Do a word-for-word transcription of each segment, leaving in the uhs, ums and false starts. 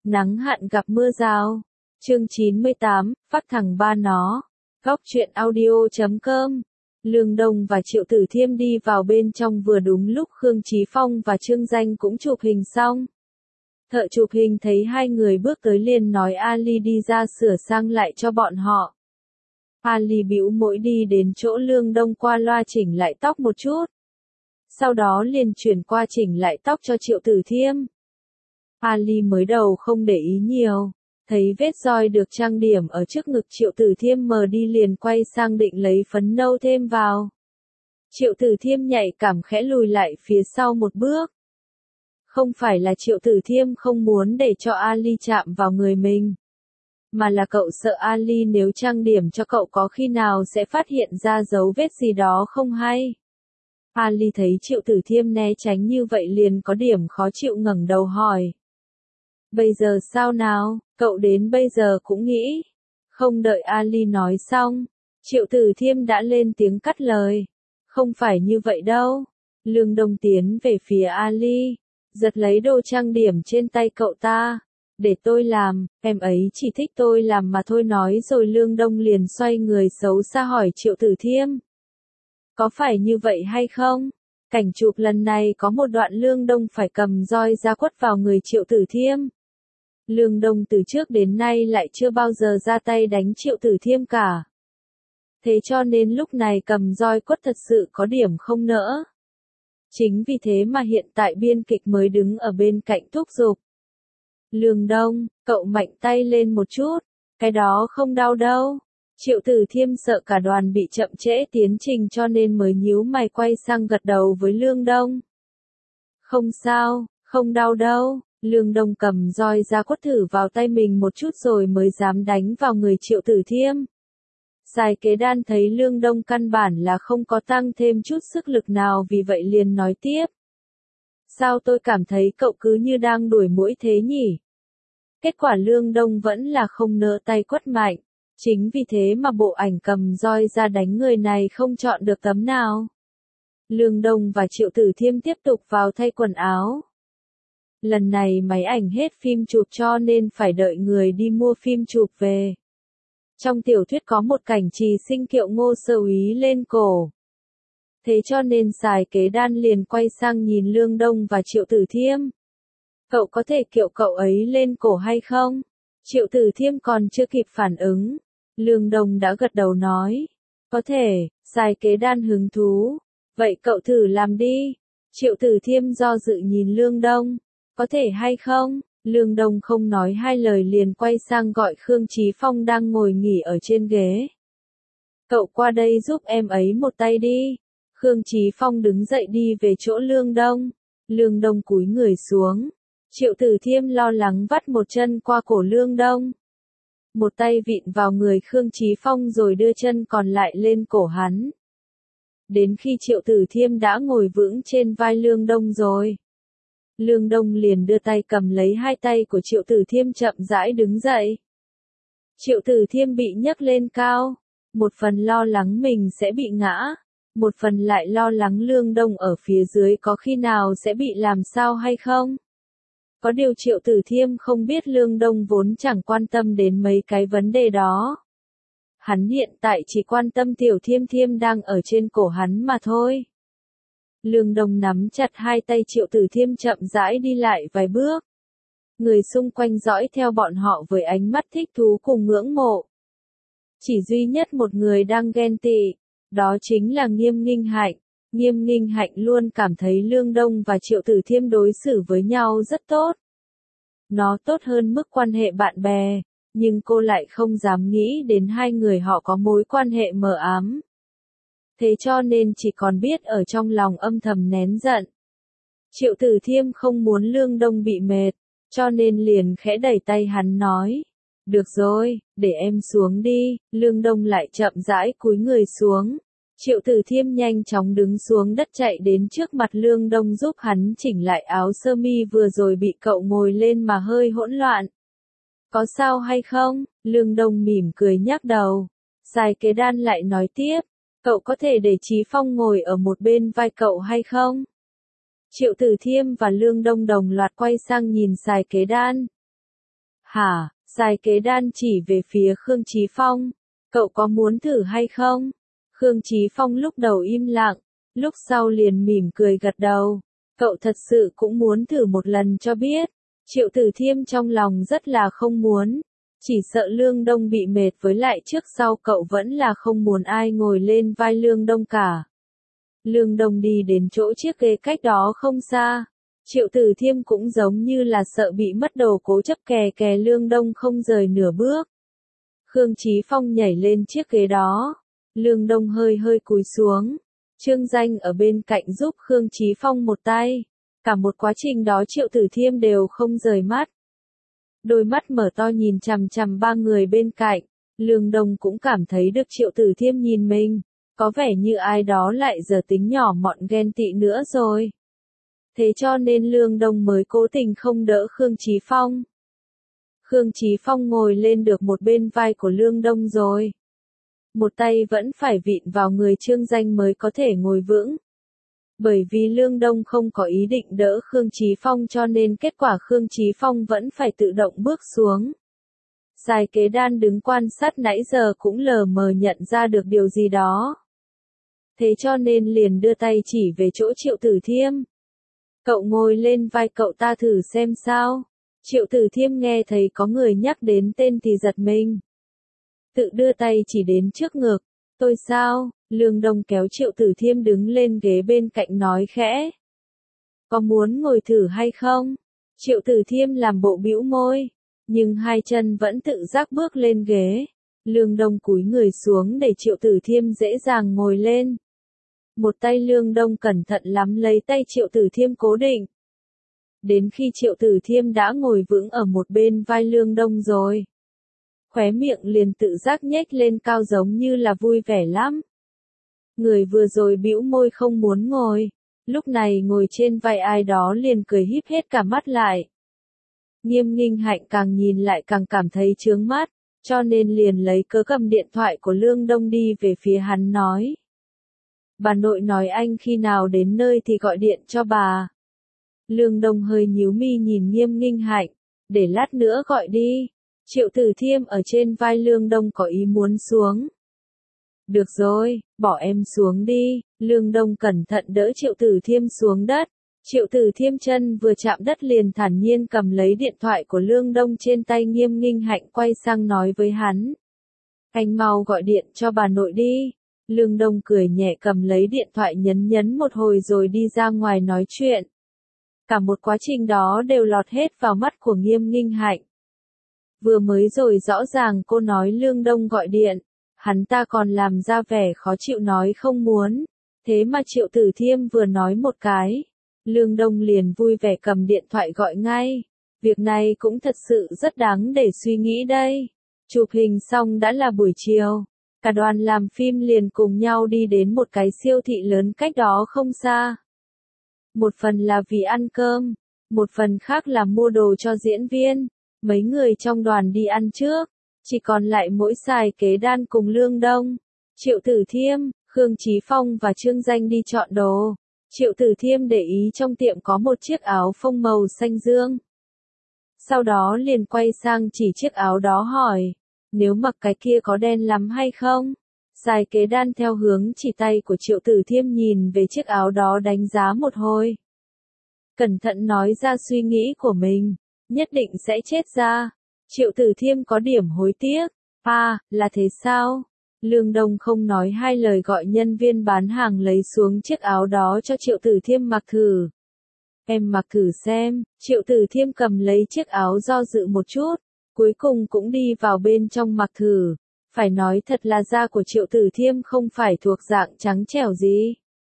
Nắng hạn gặp mưa rào. Chương chín mươi tám, phát thằng ba nó. Góc truyện audio chấm com. Lương Đông và Triệu Tử Thiêm đi vào bên trong vừa đúng lúc Khương Chí Phong và Trương Danh cũng chụp hình xong. Thợ chụp hình thấy hai người bước tới liền nói Ali đi ra sửa sang lại cho bọn họ. Ali bĩu môi đi đến chỗ Lương Đông qua loa chỉnh lại tóc một chút. Sau đó liền chuyển qua chỉnh lại tóc cho Triệu Tử Thiêm. Ali mới đầu không để ý nhiều, thấy vết roi được trang điểm ở trước ngực Triệu Tử Thiêm mờ đi liền quay sang định lấy phấn nâu thêm vào. Triệu Tử Thiêm nhạy cảm khẽ lùi lại phía sau một bước. Không phải là Triệu Tử Thiêm không muốn để cho Ali chạm vào người mình, mà là cậu sợ Ali nếu trang điểm cho cậu có khi nào sẽ phát hiện ra dấu vết gì đó không hay. Ali thấy Triệu Tử Thiêm né tránh như vậy liền có điểm khó chịu ngẩng đầu hỏi. Bây giờ sao nào, cậu đến bây giờ cũng nghĩ. Không đợi Ali nói xong, Triệu Tử Thiêm đã lên tiếng cắt lời. Không phải như vậy đâu. Lương Đông tiến về phía Ali, giật lấy đồ trang điểm trên tay cậu ta. Để tôi làm, em ấy chỉ thích tôi làm mà thôi nói rồi Lương Đông liền xoay người xấu xa hỏi Triệu Tử Thiêm. Có phải như vậy hay không? Cảnh chụp lần này có một đoạn Lương Đông phải cầm roi ra quất vào người Triệu Tử Thiêm. Lương Đông từ trước đến nay lại chưa bao giờ ra tay đánh Triệu Tử Thiêm cả. Thế cho nên lúc này cầm roi quất thật sự có điểm không nỡ. Chính vì thế mà hiện tại biên kịch mới đứng ở bên cạnh thúc giục. Lương Đông, cậu mạnh tay lên một chút, cái đó không đau đâu. Triệu Tử Thiêm sợ cả đoàn bị chậm trễ tiến trình cho nên mới nhíu mày quay sang gật đầu với Lương Đông. Không sao, không đau đâu. Lương Đông cầm roi ra quất thử vào tay mình một chút rồi mới dám đánh vào người Triệu Tử Thiêm. Sài Kế Đan thấy Lương Đông căn bản là không có tăng thêm chút sức lực nào vì vậy liền nói tiếp. Sao tôi cảm thấy cậu cứ như đang đuổi muỗi thế nhỉ? Kết quả Lương Đông vẫn là không nỡ tay quất mạnh. Chính vì thế mà bộ ảnh cầm roi ra đánh người này không chọn được tấm nào. Lương Đông và Triệu Tử Thiêm tiếp tục vào thay quần áo. Lần này máy ảnh hết phim chụp cho nên phải đợi người đi mua phim chụp về. Trong tiểu thuyết có một cảnh Trì Sinh kiệu Ngô Sơ Úy lên cổ. Thế cho nên Sài Kế Đan liền quay sang nhìn Lương Đông và Triệu Tử Thiêm. Cậu có thể kiệu cậu ấy lên cổ hay không? Triệu Tử Thiêm còn chưa kịp phản ứng. Lương Đông đã gật đầu nói. Có thể, Sài Kế Đan hứng thú. Vậy cậu thử làm đi. Triệu Tử Thiêm do dự nhìn Lương Đông. Có thể hay không? Lương Đông không nói hai lời liền quay sang gọi Khương Chí Phong đang ngồi nghỉ ở trên ghế. Cậu qua đây giúp em ấy một tay đi. Khương Chí Phong đứng dậy đi về chỗ Lương Đông. Lương Đông cúi người xuống. Triệu Tử Thiêm lo lắng vắt một chân qua cổ Lương Đông. Một tay vịn vào người Khương Chí Phong rồi đưa chân còn lại lên cổ hắn. Đến khi Triệu Tử Thiêm đã ngồi vững trên vai Lương Đông rồi. Lương Đông liền đưa tay cầm lấy hai tay của Triệu Tử Thiêm chậm rãi đứng dậy. Triệu Tử Thiêm bị nhấc lên cao. Một phần lo lắng mình sẽ bị ngã. Một phần lại lo lắng Lương Đông ở phía dưới có khi nào sẽ bị làm sao hay không. Có điều Triệu Tử Thiêm không biết Lương Đông vốn chẳng quan tâm đến mấy cái vấn đề đó. Hắn hiện tại chỉ quan tâm Tiểu Thiêm Thiêm đang ở trên cổ hắn mà thôi. Lương Đông nắm chặt hai tay Triệu Tử Thiêm chậm rãi đi lại vài bước. Người xung quanh dõi theo bọn họ với ánh mắt thích thú cùng ngưỡng mộ. Chỉ duy nhất một người đang ghen tị, đó chính là Nghiêm Nghinh Hạnh. Nghiêm Nghinh Hạnh luôn cảm thấy Lương Đông và Triệu Tử Thiêm đối xử với nhau rất tốt. Nó tốt hơn mức quan hệ bạn bè, nhưng cô lại không dám nghĩ đến hai người họ có mối quan hệ mờ ám. Thế cho nên chỉ còn biết ở trong lòng âm thầm nén giận. Triệu Tử Thiêm không muốn Lương Đông bị mệt, cho nên liền khẽ đẩy tay hắn nói. Được rồi, để em xuống đi. Lương Đông lại chậm rãi cúi người xuống. Triệu Tử Thiêm nhanh chóng đứng xuống đất chạy đến trước mặt Lương Đông giúp hắn chỉnh lại áo sơ mi vừa rồi bị cậu ngồi lên mà hơi hỗn loạn. Có sao hay không? Lương Đông mỉm cười nhắc đầu. Sài Kế Đan lại nói tiếp. Cậu có thể để Chí Phong ngồi ở một bên vai cậu hay không? Triệu Tử Thiêm và Lương Đông đồng loạt quay sang nhìn Sài Kế Đan. Hả, Giai Kế Đan chỉ về phía Khương Chí Phong. Cậu có muốn thử hay không? Khương Chí Phong lúc đầu im lặng, lúc sau liền mỉm cười gật đầu. Cậu thật sự cũng muốn thử một lần cho biết. Triệu Tử Thiêm trong lòng rất là không muốn. Chỉ sợ Lương Đông bị mệt, với lại trước sau cậu vẫn là không muốn ai ngồi lên vai Lương Đông cả. Lương Đông đi đến chỗ chiếc ghế cách đó không xa. Triệu Tử Thiêm cũng giống như là sợ bị mất đồ, cố chấp kè kè Lương Đông không rời nửa bước. Khương Chí Phong nhảy lên chiếc ghế đó. Lương Đông hơi hơi cúi xuống. Trương Danh ở bên cạnh giúp Khương Chí Phong một tay. Cả một quá trình đó Triệu Tử Thiêm đều không rời mắt. Đôi mắt mở to nhìn chằm chằm ba người bên cạnh. Lương Đông cũng cảm thấy được Triệu Tử Thiêm nhìn mình. Có vẻ như ai đó lại giờ tính nhỏ mọn ghen tị nữa rồi. Thế cho nên Lương Đông mới cố tình không đỡ Khương Chí Phong. Khương Chí Phong ngồi lên được một bên vai của Lương Đông rồi. Một tay vẫn phải vịn vào người Trương Danh mới có thể ngồi vững. Bởi vì Lương Đông không có ý định đỡ Khương Chí Phong cho nên kết quả Khương Chí Phong vẫn phải tự động bước xuống. Giai Kế Đan đứng quan sát nãy giờ cũng lờ mờ nhận ra được điều gì đó. Thế cho nên liền đưa tay chỉ về chỗ Triệu Tử Thiêm. Cậu ngồi lên vai cậu ta thử xem sao. Triệu Tử Thiêm nghe thấy có người nhắc đến tên thì giật mình. Tự đưa tay chỉ đến trước ngực. Tôi sao? Lương Đông kéo Triệu Tử Thiêm đứng lên ghế bên cạnh nói khẽ. Có muốn ngồi thử hay không? Triệu Tử Thiêm làm bộ bĩu môi. Nhưng hai chân vẫn tự giác bước lên ghế. Lương Đông cúi người xuống để Triệu Tử Thiêm dễ dàng ngồi lên. Một tay Lương Đông cẩn thận lắm lấy tay Triệu Tử Thiêm cố định. Đến khi Triệu Tử Thiêm đã ngồi vững ở một bên vai Lương Đông rồi. Khóe miệng liền tự giác nhếch lên cao giống như là vui vẻ lắm. Người vừa rồi bĩu môi không muốn ngồi. Lúc này ngồi trên vai ai đó liền cười híp hết cả mắt lại. Nghiêm Nghinh Hạnh càng nhìn lại càng cảm thấy chướng mắt. Cho nên liền lấy cớ cầm điện thoại của Lương Đông đi về phía hắn nói. Bà nội nói anh khi nào đến nơi thì gọi điện cho bà. Lương Đông hơi nhíu mi nhìn Nghiêm Nghinh Hạnh. Để lát nữa gọi đi. Triệu Tử Thiêm ở trên vai Lương Đông có ý muốn xuống. Được rồi, bỏ em xuống đi. Lương Đông cẩn thận đỡ Triệu Tử Thiêm xuống đất. Triệu Tử Thiêm chân vừa chạm đất liền thản nhiên cầm lấy điện thoại của Lương Đông trên tay. Nghiêm Nghinh Hạnh quay sang nói với hắn. Anh mau gọi điện cho bà nội đi. Lương Đông cười nhẹ cầm lấy điện thoại nhấn nhấn một hồi rồi đi ra ngoài nói chuyện. Cả một quá trình đó đều lọt hết vào mắt của Nghiêm Nghinh Hạnh. Vừa mới rồi rõ ràng cô nói Lương Đông gọi điện. Hắn ta còn làm ra vẻ khó chịu nói không muốn. Thế mà Triệu Tử Thiêm vừa nói một cái. Lương Đông liền vui vẻ cầm điện thoại gọi ngay. Việc này cũng thật sự rất đáng để suy nghĩ đây. Chụp hình xong đã là buổi chiều. Cả đoàn làm phim liền cùng nhau đi đến một cái siêu thị lớn cách đó không xa. Một phần là vì ăn cơm. Một phần khác là mua đồ cho diễn viên. Mấy người trong đoàn đi ăn trước. Chỉ còn lại mỗi Giai Kế Đan cùng Lương Đông. Triệu Tử Thiêm, Khương Chí Phong và Trương Danh đi chọn đồ. Triệu Tử Thiêm để ý trong tiệm có một chiếc áo phông màu xanh dương. Sau đó liền quay sang chỉ chiếc áo đó hỏi. Nếu mặc cái kia có đen lắm hay không? Giai Kế Đan theo hướng chỉ tay của Triệu Tử Thiêm nhìn về chiếc áo đó đánh giá một hồi. Cẩn thận nói ra suy nghĩ của mình. Nhất định sẽ chết ra. Triệu Tử Thiêm có điểm hối tiếc. À, là thế sao? Lương Đông không nói hai lời gọi nhân viên bán hàng lấy xuống chiếc áo đó cho Triệu Tử Thiêm mặc thử. Em mặc thử xem. Triệu Tử Thiêm cầm lấy chiếc áo do dự một chút. Cuối cùng cũng đi vào bên trong mặc thử. Phải nói thật là da của Triệu Tử Thiêm không phải thuộc dạng trắng trẻo gì.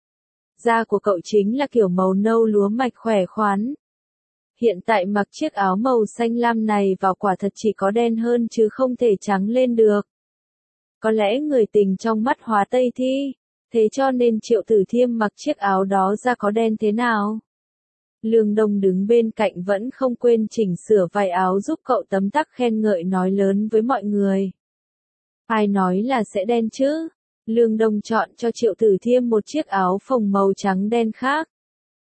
Da của cậu chính là kiểu màu nâu lúa mạch khỏe khoắn. Hiện tại mặc chiếc áo màu xanh lam này vào quả thật chỉ có đen hơn chứ không thể trắng lên được. Có lẽ người tình trong mắt hóa tây thi. Thế cho nên Triệu Tử Thiêm mặc chiếc áo đó ra có đen thế nào? Lương Đông đứng bên cạnh vẫn không quên chỉnh sửa vài áo giúp cậu tấm tắc khen ngợi nói lớn với mọi người. Ai nói là sẽ đen chứ? Lương Đông chọn cho Triệu Tử Thiêm một chiếc áo phông màu trắng đen khác.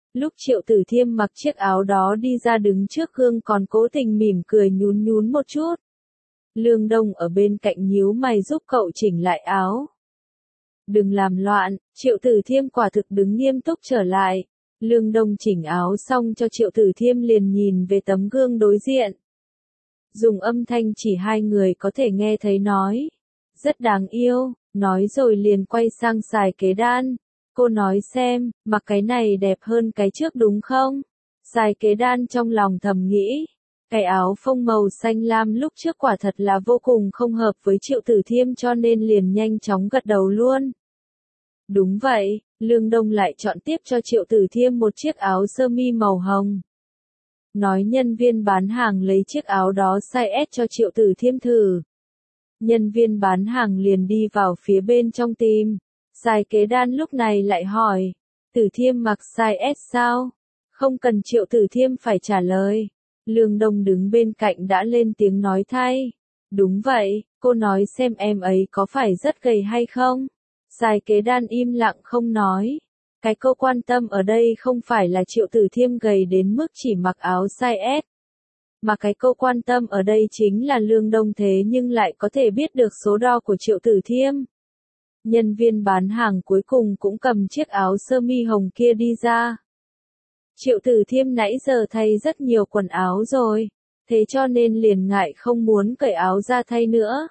Lúc Triệu Tử Thiêm mặc chiếc áo đó đi ra đứng trước gương còn cố tình mỉm cười nhún nhún một chút. Lương Đông ở bên cạnh nhíu mày giúp cậu chỉnh lại áo. Đừng làm loạn, Triệu Tử Thiêm quả thực đứng nghiêm túc trở lại. Lương Đông chỉnh áo xong cho Triệu Tử Thiêm liền nhìn về tấm gương đối diện. Dùng âm thanh chỉ hai người có thể nghe thấy nói. Rất đáng yêu, nói rồi liền quay sang Sài Kế Đan. Cô nói xem, mặc cái này đẹp hơn cái trước đúng không? Sài Kế Đan trong lòng thầm nghĩ. Cái áo phông màu xanh lam lúc trước quả thật là vô cùng không hợp với Triệu Tử Thiêm cho nên liền nhanh chóng gật đầu luôn. Đúng vậy, Lương Đông lại chọn tiếp cho Triệu Tử Thiêm một chiếc áo sơ mi màu hồng. Nói nhân viên bán hàng lấy chiếc áo đó size S cho Triệu Tử Thiêm thử. Nhân viên bán hàng liền đi vào phía bên trong tìm. Sài Kế Đan lúc này lại hỏi. Tử Thiêm mặc size S sao? Không cần Triệu Tử Thiêm phải trả lời. Lương Đông đứng bên cạnh đã lên tiếng nói thay. Đúng vậy, cô nói xem em ấy có phải rất gầy hay không? Sài Kế Đan im lặng không nói. Cái cô quan tâm ở đây không phải là Triệu Tử Thiêm gầy đến mức chỉ mặc áo size S. Mà cái cô quan tâm ở đây chính là Lương Đông thế nhưng lại có thể biết được số đo của Triệu Tử Thiêm. Nhân viên bán hàng cuối cùng cũng cầm chiếc áo sơ mi hồng kia đi ra. Triệu Tử Thiêm nãy giờ thay rất nhiều quần áo rồi, thế cho nên liền ngại không muốn cởi áo ra thay nữa.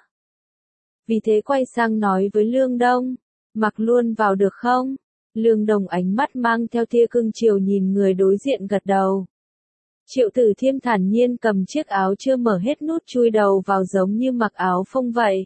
Vì thế quay sang nói với Lương Đông, mặc luôn vào được không? Lương Đông ánh mắt mang theo tia cưng chiều nhìn người đối diện gật đầu. Triệu Tử Thiêm thản nhiên cầm chiếc áo chưa mở hết nút chui đầu vào giống như mặc áo phông vậy.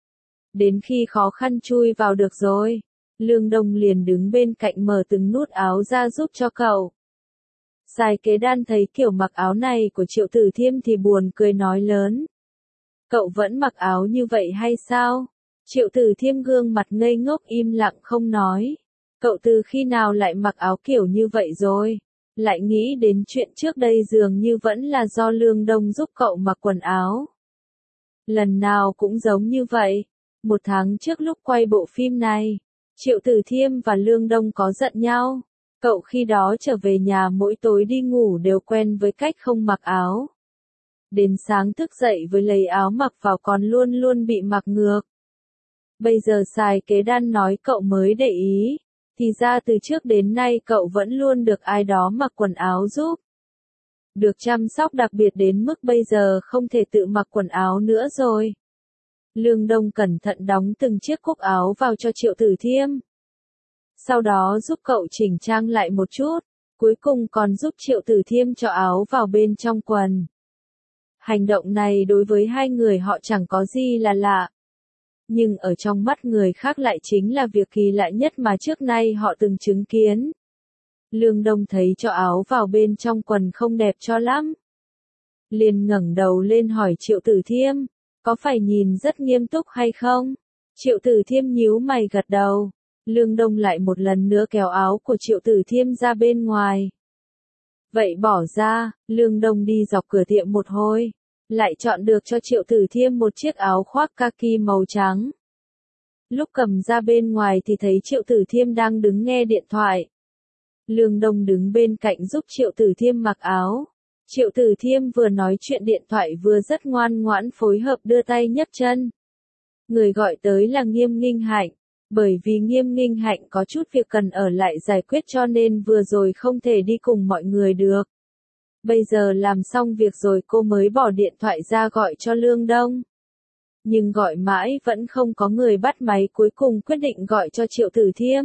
Đến khi khó khăn chui vào được rồi, Lương Đông liền đứng bên cạnh mở từng nút áo ra giúp cho cậu. Sài Kế Đan thấy kiểu mặc áo này của Triệu Tử Thiêm thì buồn cười nói lớn. Cậu vẫn mặc áo như vậy hay sao? Triệu Tử Thiêm gương mặt ngây ngốc im lặng không nói. Cậu từ khi nào lại mặc áo kiểu như vậy rồi? Lại nghĩ đến chuyện trước đây dường như vẫn là do Lương Đông giúp cậu mặc quần áo. Lần nào cũng giống như vậy. Một tháng trước lúc quay bộ phim này, Triệu Tử Thiêm và Lương Đông có giận nhau. Cậu khi đó trở về nhà mỗi tối đi ngủ đều quen với cách không mặc áo. Đến sáng thức dậy với lấy áo mặc vào còn luôn luôn bị mặc ngược. Bây giờ Sài Kế Đan nói cậu mới để ý, thì ra từ trước đến nay cậu vẫn luôn được ai đó mặc quần áo giúp. Được chăm sóc đặc biệt đến mức bây giờ không thể tự mặc quần áo nữa rồi. Lương Đông cẩn thận đóng từng chiếc cúc áo vào cho Triệu Tử Thiêm. Sau đó giúp cậu chỉnh trang lại một chút, cuối cùng còn giúp Triệu Tử Thiêm cho áo vào bên trong quần. Hành động này đối với hai người họ chẳng có gì là lạ. Nhưng ở trong mắt người khác lại chính là việc kỳ lạ nhất mà trước nay họ từng chứng kiến. Lương Đông thấy cho áo vào bên trong quần không đẹp cho lắm. Liền ngẩng đầu lên hỏi Triệu Tử Thiêm, có phải nhìn rất nghiêm túc hay không? Triệu Tử Thiêm nhíu mày gật đầu. Lương Đông lại một lần nữa kéo áo của Triệu Tử Thiêm ra bên ngoài. Vậy bỏ ra, Lương Đông đi dọc cửa tiệm một hồi, lại chọn được cho Triệu Tử Thiêm một chiếc áo khoác kaki màu trắng. Lúc cầm ra bên ngoài thì thấy Triệu Tử Thiêm đang đứng nghe điện thoại. Lương Đông đứng bên cạnh giúp Triệu Tử Thiêm mặc áo. Triệu Tử Thiêm vừa nói chuyện điện thoại vừa rất ngoan ngoãn phối hợp đưa tay nhấc chân. Người gọi tới là Nghiêm Nghinh Hạnh. Bởi vì Nghiêm Nghinh Hạnh có chút việc cần ở lại giải quyết cho nên vừa rồi không thể đi cùng mọi người được. Bây giờ làm xong việc rồi cô mới bỏ điện thoại ra gọi cho Lương Đông. Nhưng gọi mãi vẫn không có người bắt máy, cuối cùng quyết định gọi cho Triệu Tử Thiêm.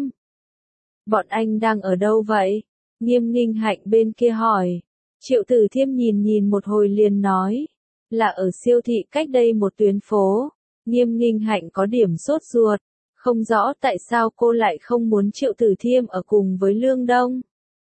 Bọn anh đang ở đâu vậy? Nghiêm Nghinh Hạnh bên kia hỏi. Triệu Tử Thiêm nhìn nhìn một hồi liền nói. Là ở siêu thị cách đây một tuyến phố. Nghiêm Nghinh Hạnh có điểm sốt ruột. Không rõ tại sao cô lại không muốn Triệu Tử Thiêm ở cùng với Lương Đông.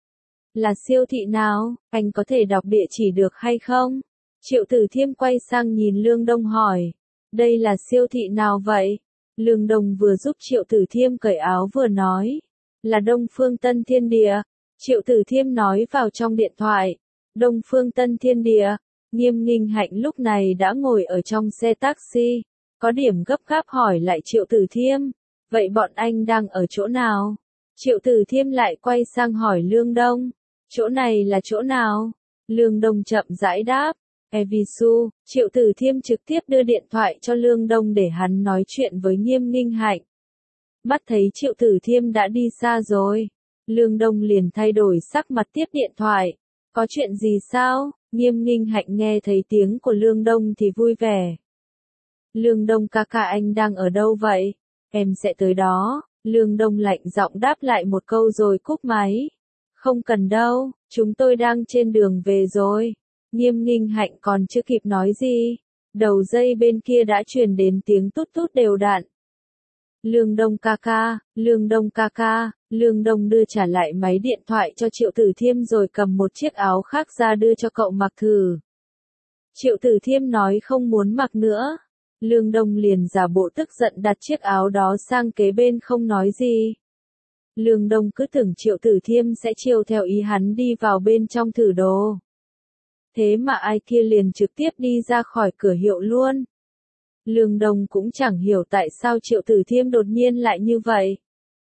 Là siêu thị nào, anh có thể đọc địa chỉ được hay không? Triệu Tử Thiêm quay sang nhìn Lương Đông hỏi. Đây là siêu thị nào vậy? Lương Đông vừa giúp Triệu Tử Thiêm cởi áo vừa nói. Là Đông Phương Tân Thiên Địa. Triệu Tử Thiêm nói vào trong điện thoại. Đông Phương Tân Thiên Địa. Nghiêm Nghinh Hạnh lúc này đã ngồi ở trong xe taxi. Có điểm gấp gáp hỏi lại Triệu Tử Thiêm. Vậy bọn anh đang ở chỗ nào? Triệu Tử Thiêm lại quay sang hỏi Lương Đông. Chỗ này là chỗ nào? Lương Đông chậm rãi đáp. Evisu, Triệu Tử Thiêm trực tiếp đưa điện thoại cho Lương Đông để hắn nói chuyện với Nghiêm Nghinh Hạnh. Mắt thấy Triệu Tử Thiêm đã đi xa rồi. Lương Đông liền thay đổi sắc mặt tiếp điện thoại. Có chuyện gì sao? Nghiêm Nghinh Hạnh nghe thấy tiếng của Lương Đông thì vui vẻ. Lương Đông ca ca anh đang ở đâu vậy? Em sẽ tới đó. Lương Đông lạnh giọng đáp lại một câu rồi cúp máy. Không cần đâu, chúng tôi đang trên đường về rồi. Nghiêm Nghinh Hạnh còn chưa kịp nói gì. Đầu dây bên kia đã truyền đến tiếng tút tút đều đặn. Lương Đông ca ca, Lương Đông ca ca, Lương Đông đưa trả lại máy điện thoại cho Triệu Tử Thiêm rồi cầm một chiếc áo khác ra đưa cho cậu mặc thử. Triệu Tử Thiêm nói không muốn mặc nữa. Lương Đông liền giả bộ tức giận đặt chiếc áo đó sang kế bên không nói gì. Lương Đông cứ tưởng Triệu Tử Thiêm sẽ chiều theo ý hắn đi vào bên trong thử đồ. Thế mà ai kia liền trực tiếp đi ra khỏi cửa hiệu luôn. Lương Đông cũng chẳng hiểu tại sao Triệu Tử Thiêm đột nhiên lại như vậy.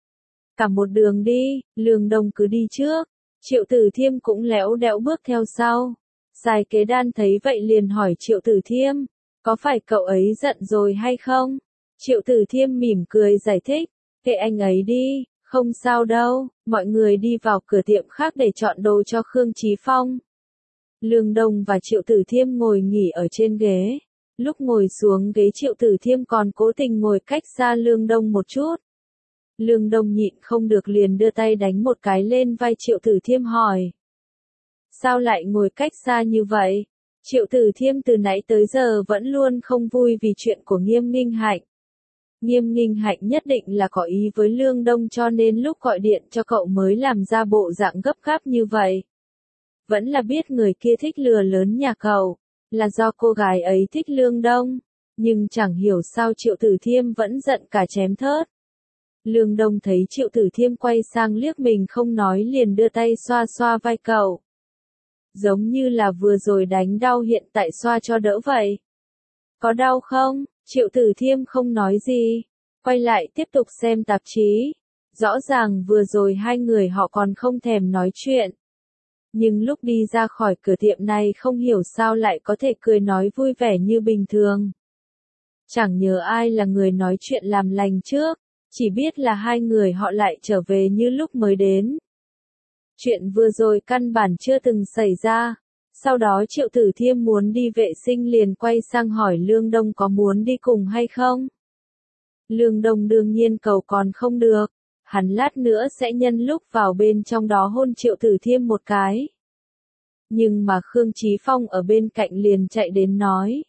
Cả một đường đi, Lương Đông cứ đi trước, Triệu Tử Thiêm cũng léo đẽo bước theo sau. Sai Kế Đan thấy vậy liền hỏi Triệu Tử Thiêm, có phải cậu ấy giận rồi hay không? Triệu Tử Thiêm mỉm cười giải thích, kệ anh ấy đi, không sao đâu, mọi người đi vào cửa tiệm khác để chọn đồ cho Khương Chí Phong. Lương Đông và Triệu Tử Thiêm ngồi nghỉ ở trên ghế. Lúc ngồi xuống ghế Triệu Tử Thiêm còn cố tình ngồi cách xa Lương Đông một chút. Lương Đông nhịn không được liền đưa tay đánh một cái lên vai Triệu Tử Thiêm hỏi. Sao lại ngồi cách xa như vậy? Triệu Tử Thiêm từ nãy tới giờ vẫn luôn không vui vì chuyện của Nghiêm Nghinh Hạnh. Nghiêm Nghinh Hạnh nhất định là có ý với Lương Đông cho nên lúc gọi điện cho cậu mới làm ra bộ dạng gấp gáp như vậy. Vẫn là biết người kia thích lừa lớn nhà cậu, là do cô gái ấy thích Lương Đông, nhưng chẳng hiểu sao Triệu Tử Thiêm vẫn giận cả chém thớt. Lương Đông thấy Triệu Tử Thiêm quay sang liếc mình không nói liền đưa tay xoa xoa vai cậu. Giống như là vừa rồi đánh đau hiện tại xoa cho đỡ vậy. Có đau không? Triệu Tử Thiêm không nói gì, quay lại tiếp tục xem tạp chí. Rõ ràng vừa rồi hai người họ còn không thèm nói chuyện. Nhưng lúc đi ra khỏi cửa tiệm này không hiểu sao lại có thể cười nói vui vẻ như bình thường. Chẳng nhớ ai là người nói chuyện làm lành trước, chỉ biết là hai người họ lại trở về như lúc mới đến. Chuyện vừa rồi căn bản chưa từng xảy ra. Sau đó Triệu Tử Thiêm muốn đi vệ sinh liền quay sang hỏi Lương Đông có muốn đi cùng hay không. Lương Đông đương nhiên cầu còn không được. Hắn lát nữa sẽ nhân lúc vào bên trong đó hôn Triệu Tử Thiêm một cái. Nhưng mà Khương Chí Phong ở bên cạnh liền chạy đến nói.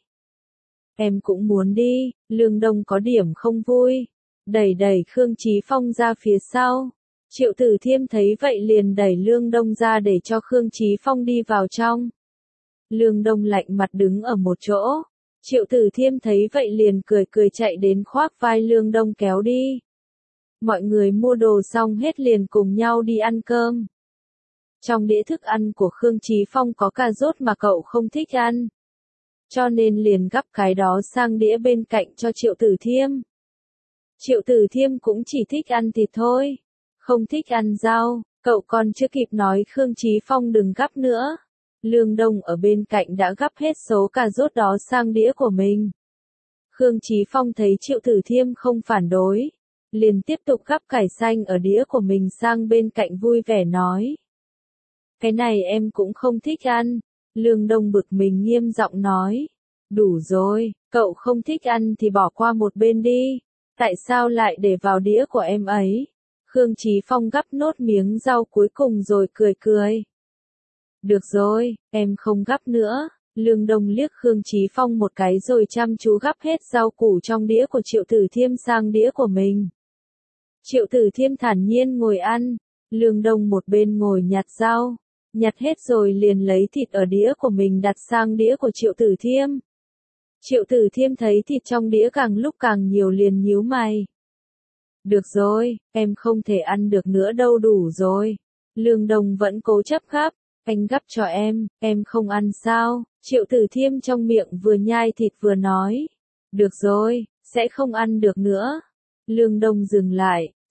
Em cũng muốn đi, Lương Đông có điểm không vui. Đẩy đẩy Khương Chí Phong ra phía sau. Triệu Tử Thiêm thấy vậy liền đẩy Lương Đông ra để cho Khương Chí Phong đi vào trong. Lương Đông lạnh mặt đứng ở một chỗ. Triệu Tử Thiêm thấy vậy liền cười cười chạy đến khoác vai Lương Đông kéo đi. Mọi người mua đồ xong hết liền cùng nhau đi ăn cơm. Trong đĩa thức ăn của Khương Chí Phong có cà rốt mà cậu không thích ăn. Cho nên liền gắp cái đó sang đĩa bên cạnh cho Triệu Tử Thiêm. Triệu Tử Thiêm cũng chỉ thích ăn thịt thôi. Không thích ăn rau, cậu còn chưa kịp nói Khương Chí Phong đừng gắp nữa. Lương Đông ở bên cạnh đã gắp hết số cà rốt đó sang đĩa của mình. Khương Chí Phong thấy Triệu Tử Thiêm không phản đối. Liền tiếp tục gắp cải xanh ở đĩa của mình sang bên cạnh vui vẻ nói. Cái này em cũng không thích ăn. Lương Đông bực mình nghiêm giọng nói. Đủ rồi, cậu không thích ăn thì bỏ qua một bên đi. Tại sao lại để vào đĩa của em ấy? Khương Chí Phong gắp nốt miếng rau cuối cùng rồi cười cười. Được rồi, em không gắp nữa. Lương Đông liếc Khương Chí Phong một cái rồi chăm chú gắp hết rau củ trong đĩa của Triệu Tử Thiêm sang đĩa của mình. Triệu Tử Thiêm thản nhiên ngồi ăn. Lương Đông một bên ngồi nhặt rau. Nhặt hết rồi liền lấy thịt ở đĩa của mình đặt sang đĩa của Triệu Tử Thiêm. Triệu Tử Thiêm thấy thịt trong đĩa càng lúc càng nhiều liền nhíu mày. Được rồi, em không thể ăn được nữa đâu đủ rồi. Lương Đông vẫn cố chấp gắp. Anh gắp cho em, em không ăn sao? Triệu Tử Thiêm trong miệng vừa nhai thịt vừa nói. Được rồi, sẽ không ăn được nữa. Lương Đông dừng lại,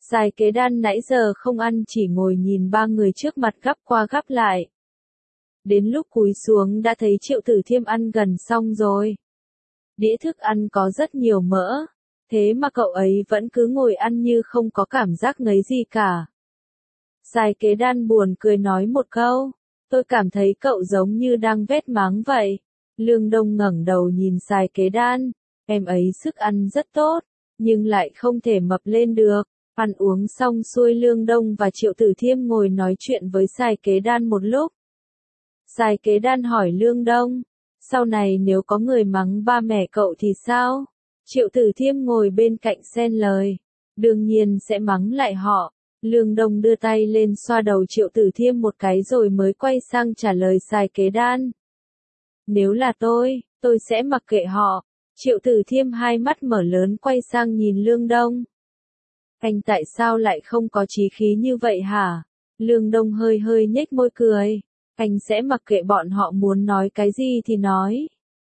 Sai Kế Đan nãy giờ không ăn chỉ ngồi nhìn ba người trước mặt gắp qua gắp lại. Đến lúc cúi xuống đã thấy Triệu Tử Thiêm ăn gần xong rồi. Đĩa thức ăn có rất nhiều mỡ, thế mà cậu ấy vẫn cứ ngồi ăn như không có cảm giác ngấy gì cả. Sai Kế Đan buồn cười nói một câu, tôi cảm thấy cậu giống như đang vét máng vậy. Lương Đông ngẩng đầu nhìn Sai Kế Đan, em ấy sức ăn rất tốt, nhưng lại không thể mập lên được. Ăn uống xong xuôi Lương Đông và Triệu Tử Thiêm ngồi nói chuyện với Sai Kế Đan một lúc. Sai Kế Đan hỏi Lương Đông, sau này nếu có người mắng ba mẹ cậu thì sao? Triệu Tử Thiêm ngồi bên cạnh xen lời, đương nhiên sẽ mắng lại họ. Lương Đông đưa tay lên xoa đầu Triệu Tử Thiêm một cái rồi mới quay sang trả lời Sai Kế Đan. Nếu là tôi, tôi sẽ mặc kệ họ. Triệu Tử Thiêm hai mắt mở lớn quay sang nhìn Lương Đông. Anh tại sao lại không có chí khí như vậy hả? Lương Đông hơi hơi nhếch môi cười. Anh sẽ mặc kệ bọn họ muốn nói cái gì thì nói.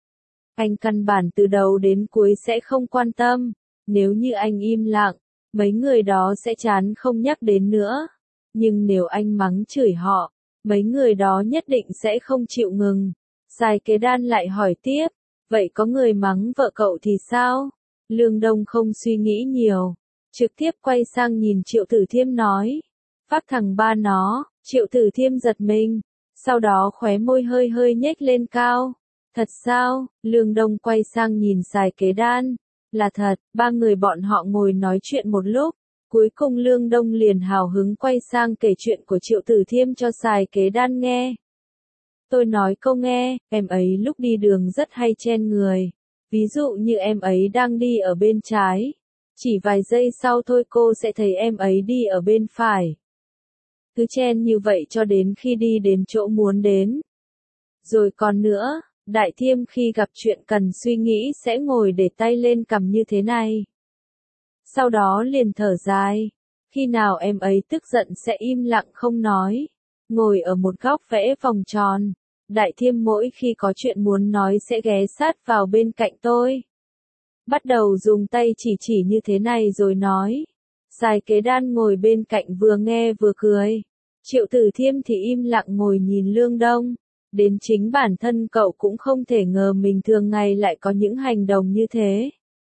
Anh căn bản từ đầu đến cuối sẽ không quan tâm. Nếu như anh im lặng, mấy người đó sẽ chán không nhắc đến nữa. Nhưng nếu anh mắng chửi họ, mấy người đó nhất định sẽ không chịu ngừng. Sai Kế Đan lại hỏi tiếp, vậy có người mắng vợ cậu thì sao? Lương Đông không suy nghĩ nhiều, trực tiếp quay sang nhìn Triệu Tử Thiêm nói, phát thằng ba nó. Triệu Tử Thiêm giật mình, sau đó khóe môi hơi hơi nhếch lên cao. Thật sao? Lương Đông quay sang nhìn Sai Kế Đan, là thật. Ba người bọn họ ngồi nói chuyện một lúc, cuối cùng Lương Đông liền hào hứng quay sang kể chuyện của Triệu Tử Thiêm cho Sai Kế Đan nghe. Tôi nói câu nghe, em ấy lúc đi đường rất hay chen người. Ví dụ như em ấy đang đi ở bên trái. Chỉ vài giây sau thôi cô sẽ thấy em ấy đi ở bên phải. Cứ chen như vậy cho đến khi đi đến chỗ muốn đến. Rồi còn nữa, Đại Thiêm khi gặp chuyện cần suy nghĩ sẽ ngồi để tay lên cằm như thế này. Sau đó liền thở dài. Khi nào em ấy tức giận sẽ im lặng không nói. Ngồi ở một góc vẽ vòng tròn. Đại Thiêm mỗi khi có chuyện muốn nói sẽ ghé sát vào bên cạnh tôi. Bắt đầu dùng tay chỉ chỉ như thế này rồi nói. Sai Kế Đan ngồi bên cạnh vừa nghe vừa cười. Triệu Tử Thiêm thì im lặng ngồi nhìn Lương Đông. Đến chính bản thân cậu cũng không thể ngờ mình thường ngày lại có những hành động như thế.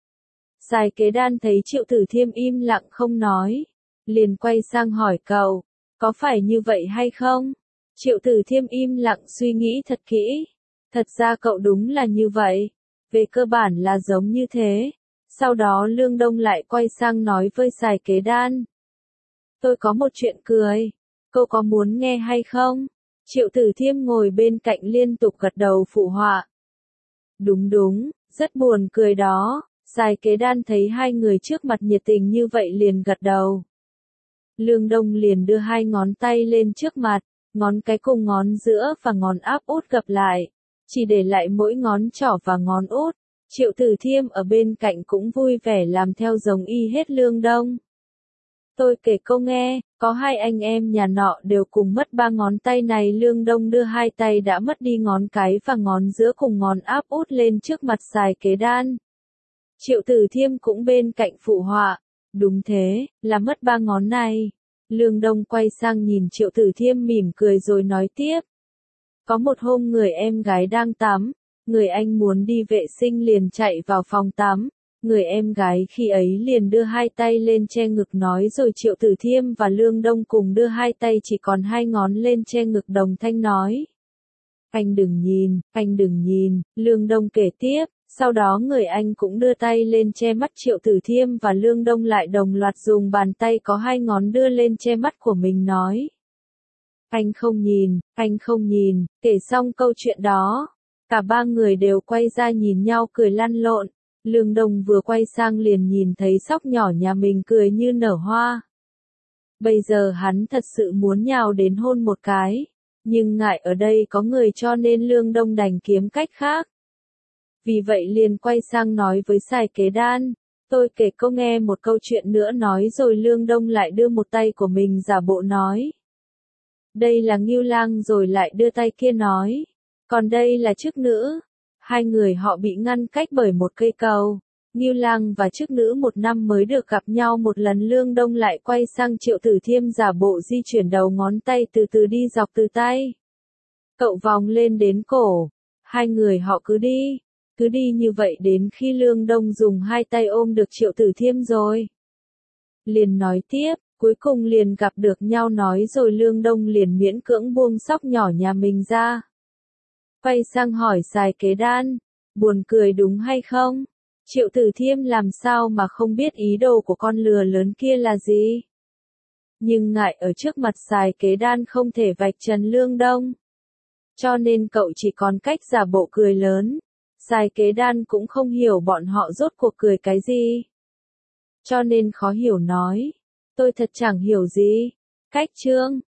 Sai Kế Đan thấy Triệu Tử Thiêm im lặng không nói, liền quay sang hỏi cậu, có phải như vậy hay không? Triệu Tử Thiêm im lặng suy nghĩ thật kỹ. Thật ra cậu đúng là như vậy. Về cơ bản là giống như thế. Sau đó Lương Đông lại quay sang nói với Sai Kế Đan. Tôi có một chuyện cười. Cậu có muốn nghe hay không? Triệu Tử Thiêm ngồi bên cạnh liên tục gật đầu phụ họa. Đúng đúng, rất buồn cười đó. Sai Kế Đan thấy hai người trước mặt nhiệt tình như vậy liền gật đầu. Lương Đông liền đưa hai ngón tay lên trước mặt, ngón cái cùng ngón giữa và ngón áp út gập lại, chỉ để lại mỗi ngón trỏ và ngón út. Triệu Tử Thiêm ở bên cạnh cũng vui vẻ làm theo giống y hết Lương Đông. Tôi kể câu nghe, có hai anh em nhà nọ đều cùng mất ba ngón tay này. Lương Đông đưa hai tay đã mất đi ngón cái và ngón giữa cùng ngón áp út lên trước mặt Sai Kế Đan. Triệu Tử Thiêm cũng bên cạnh phụ họa. Đúng thế, là mất ba ngón này. Lương Đông quay sang nhìn Triệu Tử Thiêm mỉm cười rồi nói tiếp. Có một hôm người em gái đang tắm, người anh muốn đi vệ sinh liền chạy vào phòng tắm. Người em gái khi ấy liền đưa hai tay lên che ngực nói rồi Triệu Tử Thiêm và Lương Đông cùng đưa hai tay chỉ còn hai ngón lên che ngực đồng thanh nói. Anh đừng nhìn, anh đừng nhìn, Lương Đông kể tiếp. Sau đó người anh cũng đưa tay lên che mắt Triệu Tử Thiêm và Lương Đông lại đồng loạt dùng bàn tay có hai ngón đưa lên che mắt của mình nói. Anh không nhìn, anh không nhìn. Kể xong câu chuyện đó, cả ba người đều quay ra nhìn nhau cười lăn lộn. Lương Đông vừa quay sang liền nhìn thấy sóc nhỏ nhà mình cười như nở hoa. Bây giờ hắn thật sự muốn nhào đến hôn một cái, nhưng ngại ở đây có người cho nên Lương Đông đành kiếm cách khác. Vì vậy liền quay sang nói với Sai Kế Đan, tôi kể câu nghe một câu chuyện nữa nói rồi Lương Đông lại đưa một tay của mình giả bộ nói. Đây là Ngưu Lang rồi lại đưa tay kia nói, còn đây là chức nữ. Hai người họ bị ngăn cách bởi một cây cầu. Ngưu Lang và chức nữ một năm mới được gặp nhau một lần. Lương Đông lại quay sang Triệu Tử Thiêm giả bộ di chuyển đầu ngón tay từ từ đi dọc từ tay cậu vòng lên đến cổ. Hai người họ cứ đi, cứ đi như vậy đến khi Lương Đông dùng hai tay ôm được Triệu Tử Thiêm rồi. Liền nói tiếp, cuối cùng liền gặp được nhau nói rồi Lương Đông liền miễn cưỡng buông sóc nhỏ nhà mình ra. Quay sang hỏi Sài Kế Đan, buồn cười đúng hay không? Triệu Tử Thiêm làm sao mà không biết ý đồ của con lừa lớn kia là gì? Nhưng ngại ở trước mặt Sài Kế Đan không thể vạch trần Lương Đông. Cho nên cậu chỉ còn cách giả bộ cười lớn. Sài Kế Đan cũng không hiểu bọn họ rốt cuộc cười cái gì. Cho nên khó hiểu nói, tôi thật chẳng hiểu gì. Cách Trương